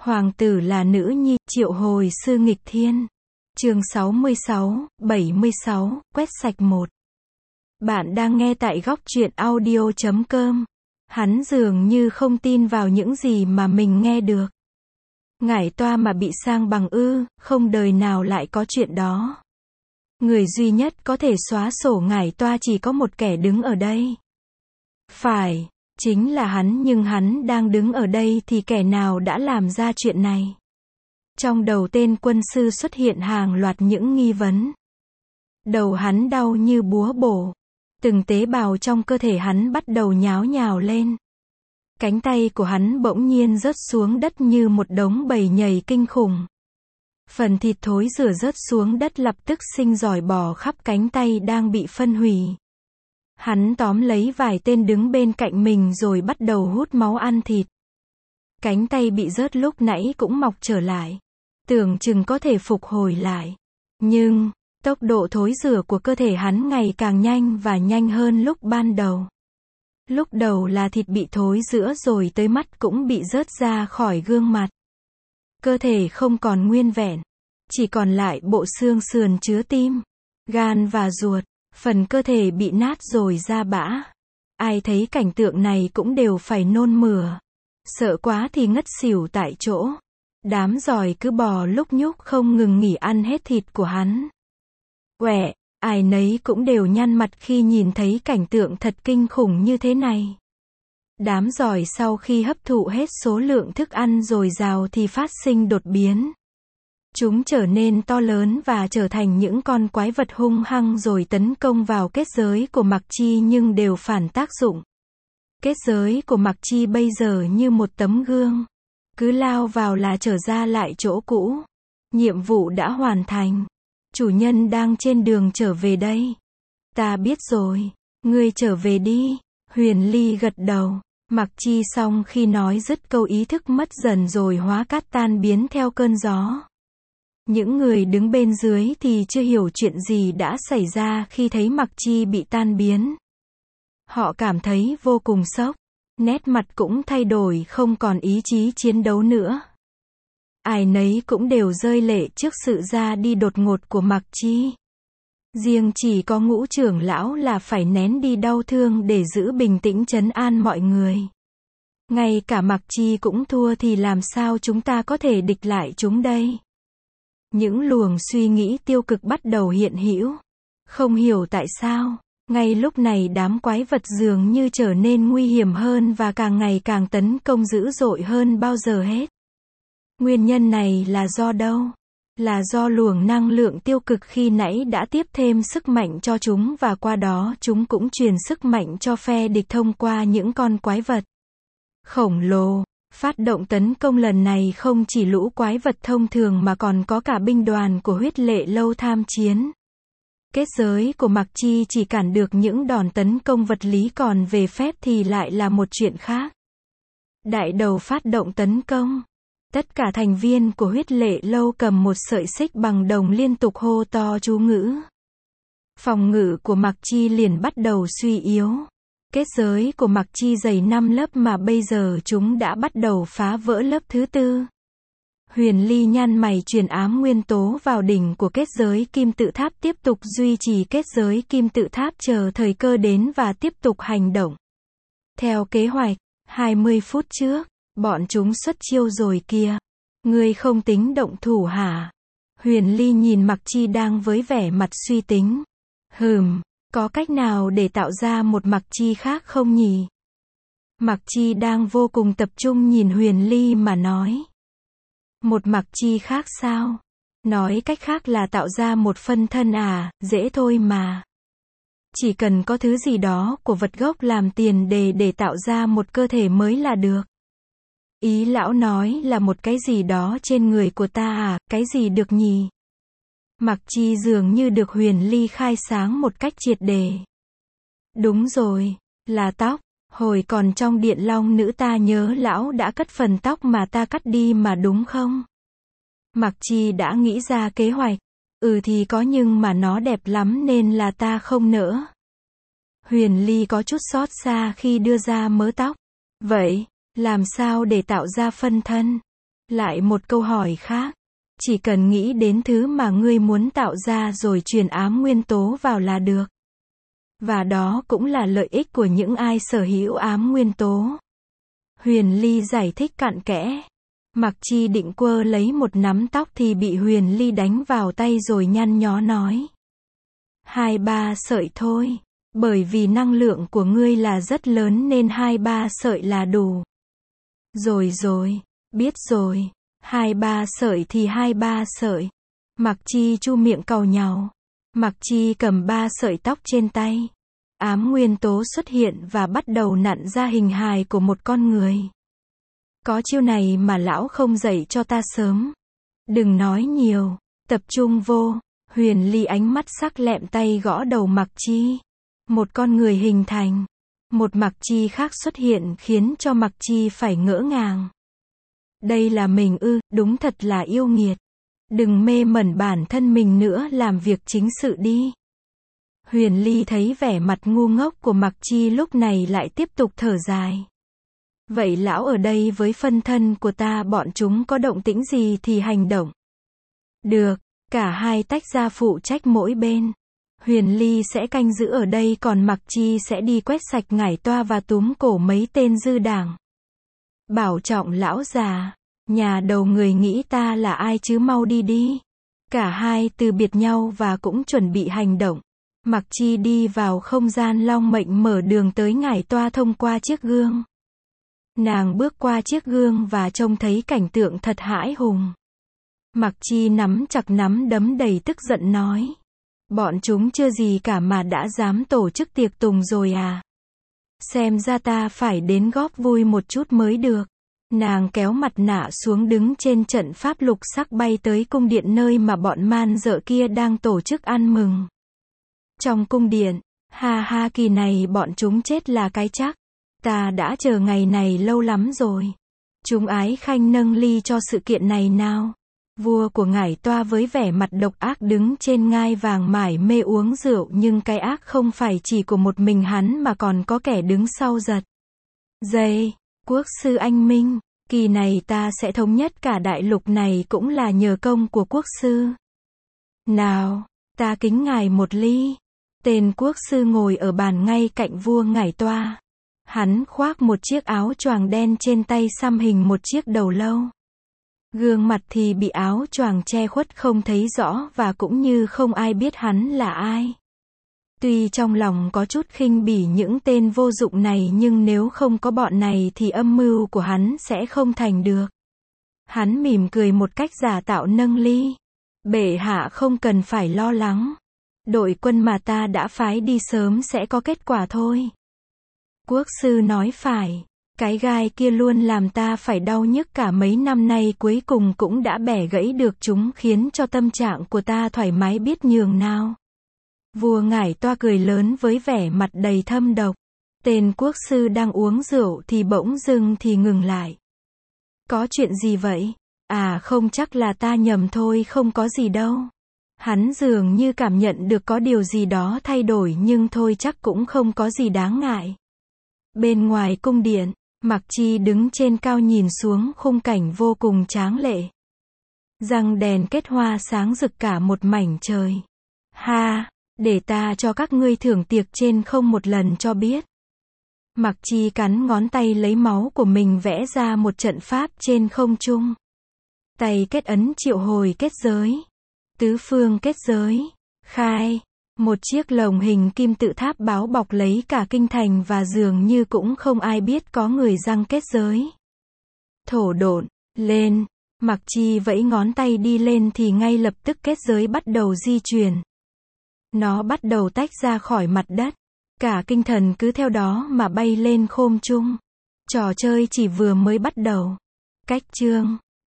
Hoàng tử là nữ nhi, triệu hồi sư nghịch thiên. Chương 66, 76, quét sạch 1. Bạn đang nghe tại góc truyện audio.com. Hắn dường như không tin vào những gì mà mình nghe được. Ngải toa mà bị sang bằng ư, không đời nào lại có chuyện đó. Người duy nhất có thể xóa sổ ngải toa chỉ có một kẻ đứng ở đây. Phải, chính là hắn, nhưng hắn đang đứng ở đây thì kẻ nào đã làm ra chuyện này? Trong đầu tên quân sư xuất hiện hàng loạt những nghi vấn. Đầu hắn đau như búa bổ. Từng tế bào trong cơ thể hắn bắt đầu nháo nhào lên. Cánh tay của hắn bỗng nhiên rớt xuống đất như một đống bầy nhầy kinh khủng. Phần thịt thối rữa rớt xuống đất lập tức sinh rỏi bò khắp cánh tay đang bị phân hủy. Hắn tóm lấy vài tên đứng bên cạnh mình rồi bắt đầu hút máu ăn thịt. Cánh tay bị rớt lúc nãy cũng mọc trở lại. Tưởng chừng có thể phục hồi lại. Nhưng, tốc độ thối rữa của cơ thể hắn ngày càng nhanh và nhanh hơn lúc ban đầu. Lúc đầu là thịt bị thối rữa rồi tới mắt cũng bị rớt ra khỏi gương mặt. Cơ thể không còn nguyên vẹn. Chỉ còn lại bộ xương sườn chứa tim, gan và ruột. Phần cơ thể bị nát rồi ra bã. Ai thấy cảnh tượng này cũng đều phải nôn mửa. Sợ quá thì ngất xỉu tại chỗ. Đám giòi cứ bò lúc nhúc không ngừng nghỉ ăn hết thịt của hắn. Quẹ, ai nấy cũng đều nhăn mặt khi nhìn thấy cảnh tượng thật kinh khủng như thế này. Đám giòi sau khi hấp thụ hết số lượng thức ăn dồi dào thì phát sinh đột biến. Chúng trở nên to lớn và trở thành những con quái vật hung hăng rồi tấn công vào kết giới của Mặc Chi nhưng đều phản tác dụng. Kết giới của Mặc Chi bây giờ như một tấm gương. Cứ lao vào là trở ra lại chỗ cũ. Nhiệm vụ đã hoàn thành. Chủ nhân đang trên đường trở về đây. Ta biết rồi. Ngươi trở về đi. Huyền Ly gật đầu. Mặc Chi xong khi nói dứt câu ý thức mất dần rồi hóa cát tan biến theo cơn gió. Những người đứng bên dưới thì chưa hiểu chuyện gì đã xảy ra khi thấy Mặc Chi bị tan biến. Họ cảm thấy vô cùng sốc. Nét mặt cũng thay đổi, không còn ý chí chiến đấu nữa. Ai nấy cũng đều rơi lệ trước sự ra đi đột ngột của Mặc Chi. Riêng chỉ có Ngũ trưởng lão là phải nén đi đau thương để giữ bình tĩnh trấn an mọi người. Ngay cả Mặc Chi cũng thua thì làm sao chúng ta có thể địch lại chúng đây? Những luồng suy nghĩ tiêu cực bắt đầu hiện hữu. Không hiểu tại sao, ngay lúc này đám quái vật dường như trở nên nguy hiểm hơn và càng ngày càng tấn công dữ dội hơn bao giờ hết. Nguyên nhân này là do đâu? Là do luồng năng lượng tiêu cực khi nãy đã tiếp thêm sức mạnh cho chúng và qua đó chúng cũng truyền sức mạnh cho phe địch thông qua những con quái vật khổng lồ. Phát động tấn công lần này không chỉ lũ quái vật thông thường mà còn có cả binh đoàn của huyết lệ lâu tham chiến. Kết giới của Mặc Chi chỉ cản được những đòn tấn công vật lý, còn về phép thì lại là một chuyện khác. Đại đầu phát động tấn công. Tất cả thành viên của huyết lệ lâu cầm một sợi xích bằng đồng liên tục hô to chú ngữ. Phòng ngự của Mặc Chi liền bắt đầu suy yếu. Kết giới của Mặc Chi dày 5 lớp mà bây giờ chúng đã bắt đầu phá vỡ lớp thứ 4. Huyền Ly nhăn mày truyền ám nguyên tố vào đỉnh của kết giới kim tự tháp, tiếp tục duy trì kết giới kim tự tháp chờ thời cơ đến và tiếp tục hành động. Theo kế hoạch, 20 phút trước, bọn chúng xuất chiêu rồi kìa. Ngươi không tính động thủ hả? Huyền Ly nhìn Mặc Chi đang với vẻ mặt suy tính. Có cách nào để tạo ra một Mặc Chi khác không nhỉ? Mặc Chi đang vô cùng tập trung nhìn Huyền Ly mà nói. Một Mặc Chi khác sao? Nói cách khác là tạo ra một phân thân à, dễ thôi mà. Chỉ cần có thứ gì đó của vật gốc làm tiền đề để tạo ra một cơ thể mới là được. Ý lão nói là một cái gì đó trên người của ta à, cái gì được nhỉ? Mặc Chi dường như được Huyền Ly khai sáng một cách triệt để. Đúng rồi, là tóc. Hồi còn trong Điện Long Nữ ta nhớ lão đã cất phần tóc mà ta cắt đi mà đúng không? Mặc Chi đã nghĩ ra kế hoạch. Thì có, nhưng mà nó đẹp lắm nên là ta không nỡ. Huyền Ly có chút xót xa khi đưa ra mớ tóc. Vậy, làm sao để tạo ra phân thân? Lại một câu hỏi khác. Chỉ cần nghĩ đến thứ mà ngươi muốn tạo ra rồi truyền ám nguyên tố vào là được. Và đó cũng là lợi ích của những ai sở hữu ám nguyên tố. Huyền Ly giải thích cặn kẽ. Mặc Chi định quơ lấy một nắm tóc thì bị Huyền Ly đánh vào tay rồi nhăn nhó nói. 2-3 sợi thôi. Bởi vì năng lượng của ngươi là rất lớn nên 2-3 sợi là đủ. Rồi, biết rồi. 2-3 sợi thì 2-3 sợi. Mặc Chi chu miệng càu nhàu. Mặc Chi cầm 3 sợi tóc trên tay. Ám nguyên tố xuất hiện và bắt đầu nặn ra hình hài của một con người. Có chiêu này mà lão không dạy cho ta sớm. Đừng nói nhiều, tập trung vô. Huyền Ly ánh mắt sắc lẹm tay gõ đầu Mặc Chi. Một con người hình thành. Một Mặc Chi khác xuất hiện khiến cho Mặc Chi phải ngỡ ngàng. Đây là mình ư, đúng thật là yêu nghiệt. Đừng mê mẩn bản thân mình nữa, làm việc chính sự đi. Huyền Ly thấy vẻ mặt ngu ngốc của Mặc Chi lúc này lại tiếp tục thở dài. Vậy lão ở đây với phân thân của ta, bọn chúng có động tĩnh gì thì hành động. Được, cả hai tách ra phụ trách mỗi bên. Huyền Ly sẽ canh giữ ở đây còn Mặc Chi sẽ đi quét sạch ngải toa và túm cổ mấy tên dư đảng. Bảo trọng lão già, nhà đầu người nghĩ ta là ai chứ, mau đi đi. Cả hai từ biệt nhau và cũng chuẩn bị hành động. Mặc Chi đi vào không gian long mệnh mở đường tới ngải toa thông qua chiếc gương. Nàng bước qua chiếc gương và trông thấy cảnh tượng thật hãi hùng. Mặc Chi nắm chặt nắm đấm đầy tức giận nói. Bọn chúng chưa gì cả mà đã dám tổ chức tiệc tùng rồi à? Xem ra ta phải đến góp vui một chút mới được. Nàng kéo mặt nạ xuống đứng trên trận pháp lục sắc bay tới cung điện nơi mà bọn man dợ kia đang tổ chức ăn mừng. Trong cung điện, ha ha, kỳ này bọn chúng chết là cái chắc. Ta đã chờ ngày này lâu lắm rồi. Chúng ái khanh nâng ly cho sự kiện này nào. Vua của ngải toa với vẻ mặt độc ác đứng trên ngai vàng mải mê uống rượu, nhưng cái ác không phải chỉ của một mình hắn mà còn có kẻ đứng sau giật dây. Quốc sư anh minh, kỳ này ta sẽ thống nhất cả đại lục này cũng là nhờ công của quốc sư. Nào, ta kính ngài một ly. Tên quốc sư ngồi ở bàn ngay cạnh vua ngải toa. Hắn khoác một chiếc áo choàng đen, trên tay xăm hình một chiếc đầu lâu. Gương mặt thì bị áo choàng che khuất không thấy rõ và cũng như không ai biết hắn là ai. Tuy trong lòng có chút khinh bỉ những tên vô dụng này nhưng nếu không có bọn này thì âm mưu của hắn sẽ không thành được. Hắn mỉm cười một cách giả tạo nâng ly. Bệ hạ không cần phải lo lắng. Đội quân mà ta đã phái đi sớm sẽ có kết quả thôi. Quốc sư nói phải. Cái gai kia luôn làm ta phải đau nhức cả mấy năm nay cuối cùng cũng đã bẻ gãy được chúng, khiến cho tâm trạng của ta thoải mái biết nhường nào. Vua ngải toa cười lớn với vẻ mặt đầy thâm độc. Tên quốc sư đang uống rượu thì bỗng dưng thì ngừng lại. Có chuyện gì vậy? À không, chắc là ta nhầm thôi, không có gì đâu. Hắn dường như cảm nhận được có điều gì đó thay đổi, nhưng thôi chắc cũng không có gì đáng ngại. Bên ngoài cung điện, Mặc Chi đứng trên cao nhìn xuống khung cảnh vô cùng tráng lệ. Răng đèn kết hoa sáng rực cả một mảnh trời. Ha, để ta cho các ngươi thưởng tiệc trên không một lần cho biết. Mặc Chi cắn ngón tay lấy máu của mình vẽ ra một trận pháp trên không trung. Tay kết ấn triệu hồi kết giới. Tứ phương kết giới. Khai. Một chiếc lồng hình kim tự tháp báo bọc lấy cả kinh thành và dường như cũng không ai biết có người răng kết giới. Thổ độn. Lên. Mặc Chi vẫy ngón tay đi lên thì ngay lập tức kết giới bắt đầu di chuyển. Nó bắt đầu tách ra khỏi mặt đất. Cả kinh thần cứ theo đó mà bay lên không trung. Trò chơi chỉ vừa mới bắt đầu. Cách chương